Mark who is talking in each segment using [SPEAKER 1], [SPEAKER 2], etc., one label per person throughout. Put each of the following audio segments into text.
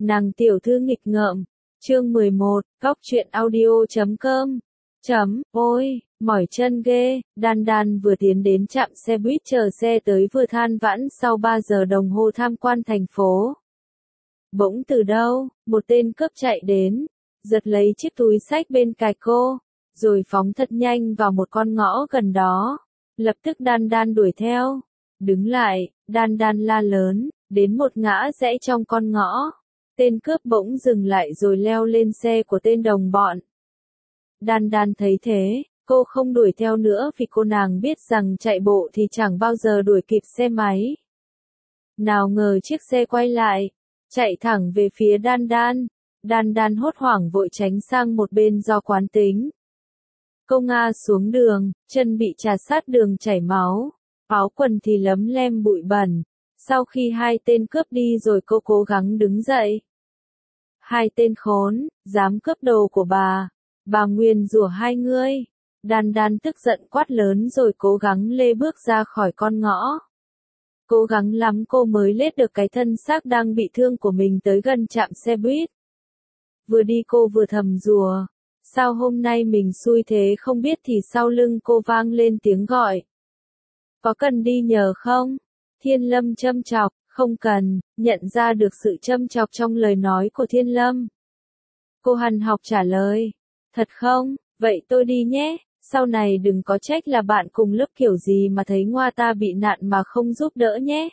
[SPEAKER 1] Nàng tiểu thư nghịch ngợm. Chương 11, góc truyện audio.com. Ôi, mỏi chân ghê, Đan Đan vừa tiến đến trạm xe buýt chờ xe tới vừa than vãn sau 3 giờ đồng hồ tham quan thành phố. Bỗng từ đâu, một tên cướp chạy đến, giật lấy chiếc túi xách bên cạnh cô, rồi phóng thật nhanh vào một con ngõ gần đó. Lập tức Đan Đan đuổi theo. Đứng lại, Đan Đan la lớn, đến một ngã rẽ trong con ngõ. Tên cướp bỗng dừng lại rồi leo lên xe của tên đồng bọn. Đan Đan thấy thế, cô không đuổi theo nữa vì cô nàng biết rằng chạy bộ thì chẳng bao giờ đuổi kịp xe máy. Nào ngờ chiếc xe quay lại, chạy thẳng về phía Đan Đan. Đan Đan hốt hoảng vội tránh sang một bên do quán tính. Cô ngã xuống đường, chân bị trà sát đường chảy máu, áo quần thì lấm lem bụi bẩn. Sau khi hai tên cướp đi rồi cô cố gắng đứng dậy. Hai tên khốn, dám cướp đồ của bà nguyền rủa hai ngươi. Đan Đan tức giận quát lớn rồi cố gắng lê bước ra khỏi con ngõ. Cố gắng lắm cô mới lết được cái thân xác đang bị thương của mình tới gần trạm xe buýt. Vừa đi cô vừa thầm rủa, sao hôm nay mình xui thế không biết thì sau lưng cô vang lên tiếng gọi. Có cần đi nhờ không? Thiên Lâm châm chọc, không cần, nhận ra được sự châm chọc trong lời nói của Thiên Lâm. Cô hằn học trả lời, thật không, vậy tôi đi nhé, sau này đừng có trách là bạn cùng lớp kiểu gì mà thấy ngoa ta bị nạn mà không giúp đỡ nhé.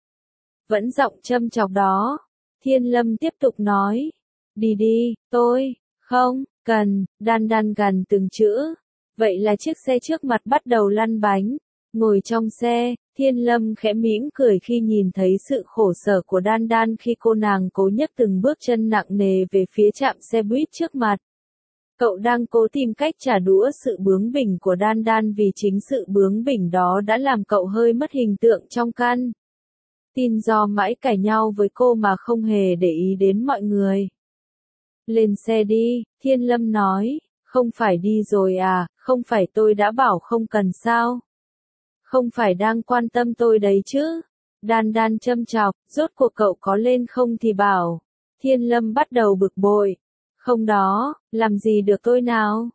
[SPEAKER 1] Vẫn giọng châm chọc đó, Thiên Lâm tiếp tục nói, đi đi, tôi, không, cần, Đan Đan gằn từng chữ. Vậy là chiếc xe trước mặt bắt đầu lăn bánh. Ngồi trong xe, Thiên Lâm khẽ mỉm cười khi nhìn thấy sự khổ sở của Đan Đan khi cô nàng cố nhấc từng bước chân nặng nề về phía trạm xe buýt trước mặt. Cậu đang cố tìm cách trả đũa sự bướng bỉnh của Đan Đan vì chính sự bướng bỉnh đó đã làm cậu hơi mất hình tượng trong căn tin do mãi cãi nhau với cô mà không hề để ý đến mọi người. Lên xe đi, Thiên Lâm nói, không phải đi rồi à, không phải tôi đã bảo không cần sao? Không phải đang quan tâm tôi đấy chứ? Đan Đan châm chọc, rốt cuộc cậu có lên không thì bảo. Thiên Lâm bắt đầu bực bội. Không đó, làm gì được tôi nào?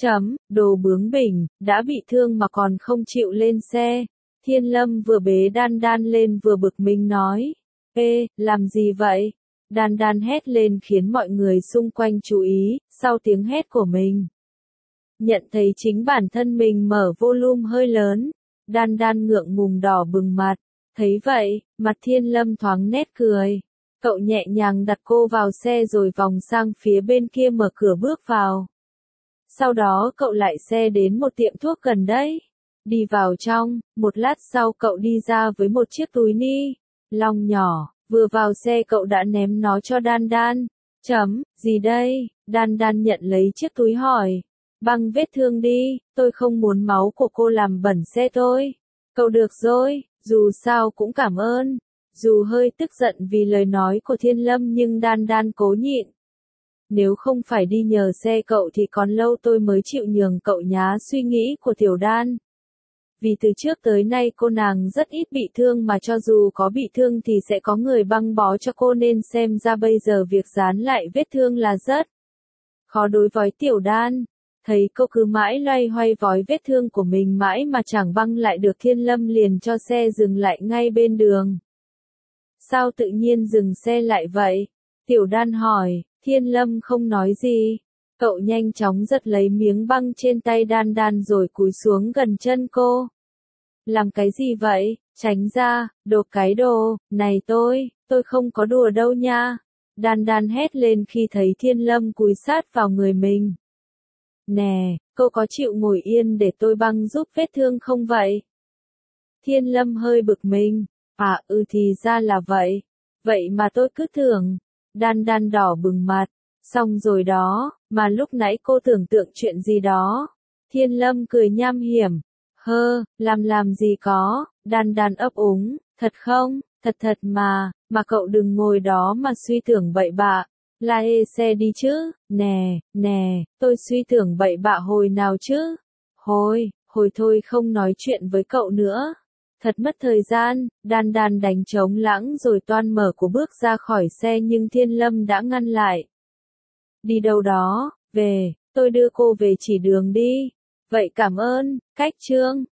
[SPEAKER 1] Đồ bướng bỉnh, đã bị thương mà còn không chịu lên xe. Thiên Lâm vừa bế Đan Đan lên vừa bực mình nói. Ê, làm gì vậy? Đan Đan hét lên khiến mọi người xung quanh chú ý, sau tiếng hét của mình. Nhận thấy chính bản thân mình mở volume hơi lớn. Đan Đan ngượng ngùng đỏ bừng mặt. Thấy vậy, mặt Thiên Lâm thoáng nét cười. Cậu nhẹ nhàng đặt cô vào xe rồi vòng sang phía bên kia mở cửa bước vào. Sau đó cậu lại xe đến một tiệm thuốc gần đấy. Đi vào trong, một lát sau cậu đi ra với một chiếc túi ni lông nhỏ. Vừa vào xe cậu đã ném nó cho Đan Đan. Gì đây? Đan Đan nhận lấy chiếc túi hỏi. Băng vết thương đi, tôi không muốn máu của cô làm bẩn xe tôi. Cậu được rồi, dù sao cũng cảm ơn. Dù hơi tức giận vì lời nói của Thiên Lâm nhưng Đan Đan cố nhịn. Nếu không phải đi nhờ xe cậu thì còn lâu tôi mới chịu nhường cậu nhá suy nghĩ của Tiểu Đan. Vì từ trước tới nay cô nàng rất ít bị thương mà cho dù có bị thương thì sẽ có người băng bó cho cô nên xem ra bây giờ việc dán lại vết thương là rất khó đối với Tiểu Đan. Thấy cô cứ mãi loay hoay vói vết thương của mình mãi mà chẳng băng lại được Thiên Lâm liền cho xe dừng lại ngay bên đường. Sao tự nhiên dừng xe lại vậy? Tiểu Đan hỏi, Thiên Lâm không nói gì. Cậu nhanh chóng giật lấy miếng băng trên tay Đan Đan rồi cúi xuống gần chân cô. Làm cái gì vậy? Tránh ra, đồ, này tôi không có đùa đâu nha. Đan Đan hét lên khi thấy Thiên Lâm cúi sát vào người mình. Nè, cô có chịu ngồi yên để tôi băng giúp vết thương không vậy? Thiên Lâm hơi bực mình. Thì ra là vậy. Vậy mà tôi cứ tưởng. Đan Đan đỏ bừng mặt. Xong rồi đó, mà lúc nãy cô tưởng tượng chuyện gì đó. Thiên Lâm cười nham hiểm. Làm gì có, Đan Đan ấp úng, thật không, thật mà cậu đừng ngồi đó mà suy tưởng bậy bạ. Xe đi chứ, nè, tôi suy tưởng bậy bạ hồi nào chứ? Hồi thôi không nói chuyện với cậu nữa. Thật mất thời gian, Đan Đan đánh trống lảng rồi toan mở của bước ra khỏi xe nhưng Thiên Lâm đã ngăn lại. Đi đâu đó, về, tôi đưa cô về chỉ đường đi. Vậy cảm ơn, Cách Trương.